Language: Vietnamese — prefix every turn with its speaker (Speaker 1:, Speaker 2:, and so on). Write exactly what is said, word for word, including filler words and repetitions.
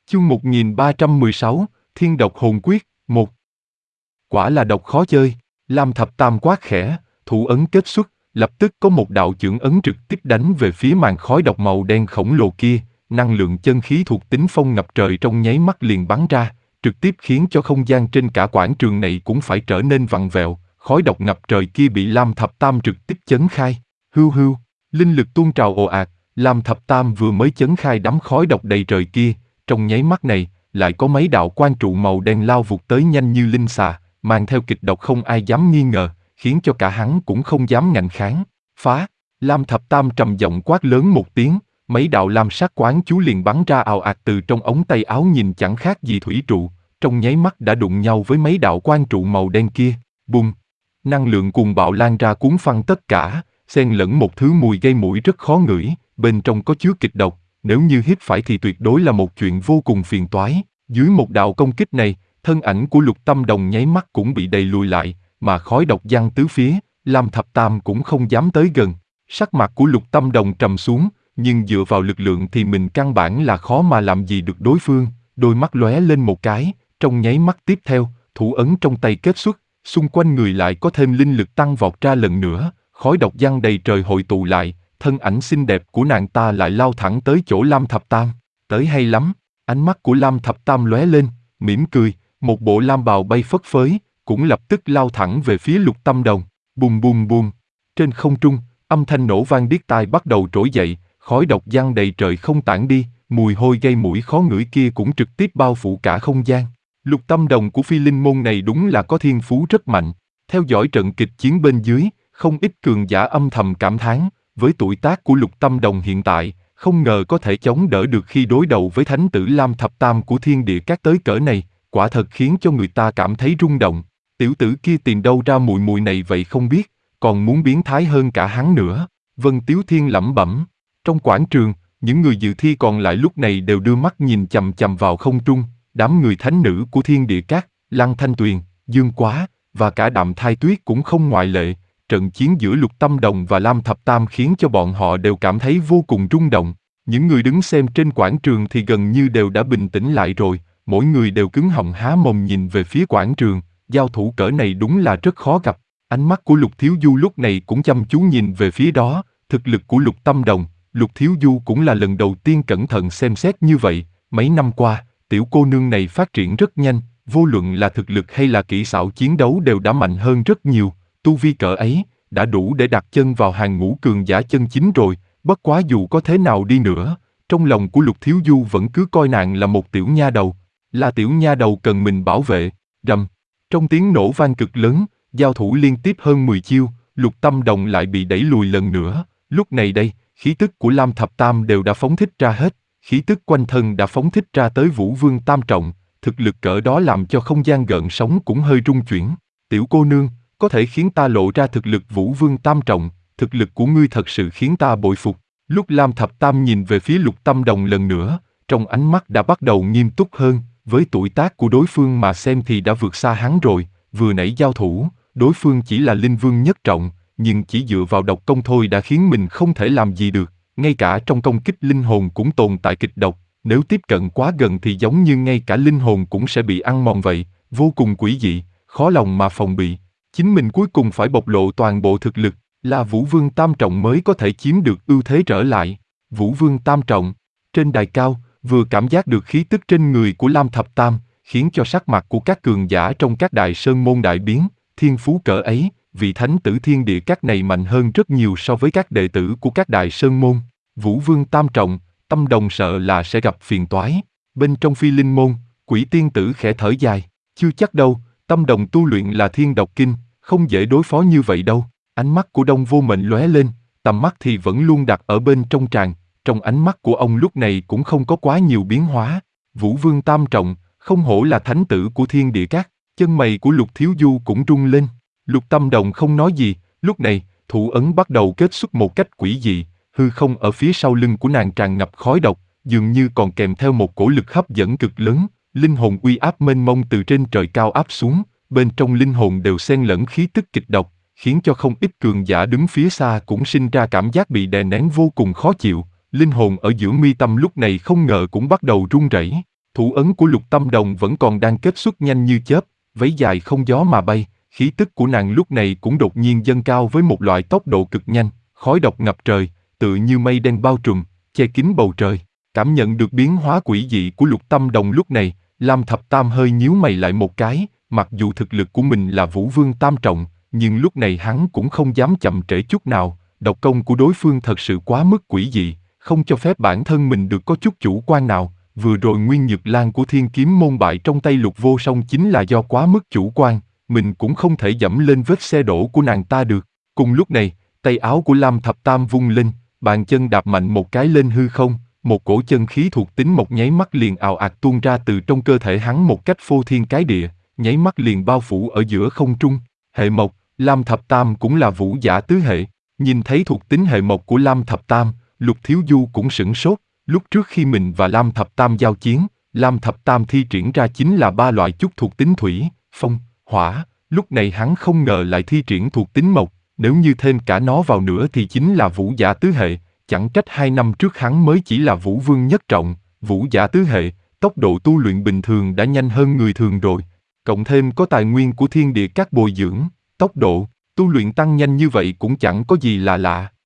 Speaker 1: Chương một nghìn ba trăm mười sáu, Thiên độc hồn quyết, một. Quả là độc khó chơi, Lam Thập Tam quát khẽ, thủ ấn kết xuất, lập tức có một đạo chưởng ấn trực tiếp đánh về phía màn khói độc màu đen khổng lồ kia, năng lượng chân khí thuộc tính phong ngập trời trong nháy mắt liền bắn ra, trực tiếp khiến cho không gian trên cả quảng trường này cũng phải trở nên vặn vẹo, khói độc ngập trời kia bị Lam Thập Tam trực tiếp chấn khai, hưu hưu, linh lực tuôn trào ồ ạt, Lam Thập Tam vừa mới chấn khai đám khói độc đầy trời kia, trong nháy mắt này, lại có mấy đạo quang trụ màu đen lao vụt tới nhanh như linh xà, mang theo kịch độc không ai dám nghi ngờ, khiến cho cả hắn cũng không dám ngạnh kháng. Phá! Lam Thập Tam trầm giọng quát lớn một tiếng, mấy đạo lam sắc quán chú liền bắn ra ào ạt từ trong ống tay áo nhìn chẳng khác gì thủy trụ, trong nháy mắt đã đụng nhau với mấy đạo quang trụ màu đen kia. Bùng! Năng lượng cuồng bạo lan ra cuốn phăng tất cả, xen lẫn một thứ mùi gây mũi rất khó ngửi, bên trong có chứa kịch độc. Nếu như hít phải thì tuyệt đối là một chuyện vô cùng phiền toái. Dưới một đạo công kích này, thân ảnh của Lục Tâm Đồng nháy mắt cũng bị đẩy lùi lại, mà khói độc giăng tứ phía, Lam Thập Tam cũng không dám tới gần. Sắc mặt của Lục Tâm Đồng trầm xuống, nhưng dựa vào lực lượng thì mình căn bản là khó mà làm gì được đối phương. Đôi mắt lóe lên một cái, trong nháy mắt tiếp theo, thủ ấn trong tay kết xuất, xung quanh người lại có thêm linh lực tăng vọt ra lần nữa, khói độc giăng đầy trời hội tụ lại. Thân ảnh xinh đẹp của nàng ta lại lao thẳng tới chỗ Lam Thập Tam. Tới hay lắm, ánh mắt của Lam Thập Tam lóe lên, mỉm cười, một bộ lam bào bay phất phới, cũng lập tức lao thẳng về phía Lục Tâm Đồng. Bùm bùm bùm, trên không trung, âm thanh nổ vang điếc tai bắt đầu trỗi dậy, khói độc giăng đầy trời không tản đi, mùi hôi gây mũi khó ngửi kia cũng trực tiếp bao phủ cả không gian. Lục Tâm Đồng của Phi Linh môn này đúng là có thiên phú rất mạnh. Theo dõi trận kịch chiến bên dưới, không ít cường giả âm thầm cảm thán. Với tuổi tác của Lục Tâm Đồng hiện tại, không ngờ có thể chống đỡ được khi đối đầu với thánh tử Lam Thập Tam của Thiên Địa Các tới cỡ này, quả thật khiến cho người ta cảm thấy rung động. Tiểu tử kia tìm đâu ra mùi mùi này vậy không biết, còn muốn biến thái hơn cả hắn nữa. Vân Tiếu Thiên lẩm bẩm. Trong quảng trường, những người dự thi còn lại lúc này đều đưa mắt nhìn chằm chằm vào không trung, đám người thánh nữ của Thiên Địa Các, Lăng Thanh Tuyền, Dương Quá, và cả Đạm Thai Tuyết cũng không ngoại lệ. Trận chiến giữa Lục Tâm Đồng và Lam Thập Tam khiến cho bọn họ đều cảm thấy vô cùng rung động. Những người đứng xem trên quảng trường thì gần như đều đã bình tĩnh lại rồi, mỗi người đều cứng họng há mồm nhìn về phía quảng trường, giao thủ cỡ này đúng là rất khó gặp. Ánh mắt của Lục Thiếu Du lúc này cũng chăm chú nhìn về phía đó, thực lực của Lục Tâm Đồng, Lục Thiếu Du cũng là lần đầu tiên cẩn thận xem xét như vậy. Mấy năm qua, tiểu cô nương này phát triển rất nhanh, vô luận là thực lực hay là kỹ xảo chiến đấu đều đã mạnh hơn rất nhiều. Tu vi cỡ ấy, đã đủ để đặt chân vào hàng ngũ cường giả chân chính rồi, bất quá dù có thế nào đi nữa, trong lòng của Lục Thiếu Du vẫn cứ coi nàng là một tiểu nha đầu, là tiểu nha đầu cần mình bảo vệ. Rầm, trong tiếng nổ vang cực lớn, giao thủ liên tiếp hơn mười chiêu, Lục Tâm Đồng lại bị đẩy lùi lần nữa, lúc này đây, khí tức của Lam Thập Tam đều đã phóng thích ra hết, khí tức quanh thân đã phóng thích ra tới Vũ Vương Tam Trọng, thực lực cỡ đó làm cho không gian gợn sóng cũng hơi rung chuyển. Tiểu cô nương, có thể khiến ta lộ ra thực lực Vũ Vương Tam Trọng, thực lực của ngươi thật sự khiến ta bội phục. Lúc Lam Thập Tam nhìn về phía Lục Tâm Đồng lần nữa, trong ánh mắt đã bắt đầu nghiêm túc hơn, với tuổi tác của đối phương mà xem thì đã vượt xa hắn rồi, vừa nãy giao thủ, đối phương chỉ là linh vương nhất trọng, nhưng chỉ dựa vào độc công thôi đã khiến mình không thể làm gì được, ngay cả trong công kích linh hồn cũng tồn tại kịch độc, nếu tiếp cận quá gần thì giống như ngay cả linh hồn cũng sẽ bị ăn mòn vậy, vô cùng quỷ dị, khó lòng mà phòng bị. Chính mình cuối cùng phải bộc lộ toàn bộ thực lực, là Vũ Vương Tam Trọng mới có thể chiếm được ưu thế trở lại. Vũ Vương Tam Trọng, trên đài cao, vừa cảm giác được khí tức trên người của Lam Thập Tam, khiến cho sắc mặt của các cường giả trong các đại sơn môn đại biến, thiên phú cỡ ấy, vị thánh tử Thiên Địa Các này mạnh hơn rất nhiều so với các đệ tử của các đại sơn môn. Vũ Vương Tam Trọng, Tâm Đồng sợ là sẽ gặp phiền toái. Bên trong Phi Linh môn, Quỷ Tiên Tử khẽ thở dài, chưa chắc đâu, Tâm Đồng tu luyện là Thiên Độc Kinh, không dễ đối phó như vậy đâu. Ánh mắt của Đông Vô Mệnh lóe lên, tầm mắt thì vẫn luôn đặt ở bên trong tràng, trong ánh mắt của ông lúc này cũng không có quá nhiều biến hóa. Vũ Vương Tam Trọng, không hổ là thánh tử của Thiên Địa Các, chân mày của Lục Thiếu Du cũng rung lên. Lục Tâm Đồng không nói gì, lúc này, thủ ấn bắt đầu kết xuất một cách quỷ dị, hư không ở phía sau lưng của nàng tràn ngập khói độc, dường như còn kèm theo một cổ lực hấp dẫn cực lớn, linh hồn uy áp mênh mông từ trên trời cao áp xuống, bên trong linh hồn đều xen lẫn khí tức kịch độc, khiến cho không ít cường giả đứng phía xa cũng sinh ra cảm giác bị đè nén vô cùng khó chịu, linh hồn ở giữa mi tâm lúc này không ngờ cũng bắt đầu run rẩy. Thủ ấn của Lục Tâm Đồng vẫn còn đang kết xuất nhanh như chớp, váy dài không gió mà bay, khí tức của nàng lúc này cũng đột nhiên dâng cao với một loại tốc độ cực nhanh, khói độc ngập trời, tựa như mây đen bao trùm, che kín bầu trời. Cảm nhận được biến hóa quỷ dị của Lục Tâm Đồng lúc này, Lam Thập Tam hơi nhíu mày lại một cái, mặc dù thực lực của mình là Vũ Vương Tam Trọng, nhưng lúc này hắn cũng không dám chậm trễ chút nào, độc công của đối phương thật sự quá mức quỷ dị, không cho phép bản thân mình được có chút chủ quan nào. Vừa rồi Nguyên Nhược Lan của Thiên Kiếm môn bại trong tay Lục Vô Song chính là do quá mức chủ quan, mình cũng không thể dẫm lên vết xe đổ của nàng ta được. Cùng lúc này, tay áo của Lam Thập Tam vung lên, bàn chân đạp mạnh một cái lên hư không, một cổ chân khí thuộc tính một nháy mắt liền ào ạt tuôn ra từ trong cơ thể hắn một cách phô thiên cái địa, nháy mắt liền bao phủ ở giữa không trung. Hệ mộc, Lam Thập Tam cũng là vũ giả tứ hệ, nhìn thấy thuộc tính hệ mộc của Lam Thập Tam, Lục Thiếu Du cũng sửng sốt. Lúc trước khi mình và Lam Thập Tam giao chiến, Lam Thập Tam thi triển ra chính là ba loại chút thuộc tính thủy, phong, hỏa, lúc này hắn không ngờ lại thi triển thuộc tính mộc, nếu như thêm cả nó vào nữa thì chính là vũ giả tứ hệ, chẳng trách hai năm trước hắn mới chỉ là vũ vương nhất trọng, vũ giả tứ hệ, tốc độ tu luyện bình thường đã nhanh hơn người thường rồi, cộng thêm có tài nguyên của thiên địa các bồi dưỡng, tốc độ tu luyện tăng nhanh như vậy cũng chẳng có gì là lạ.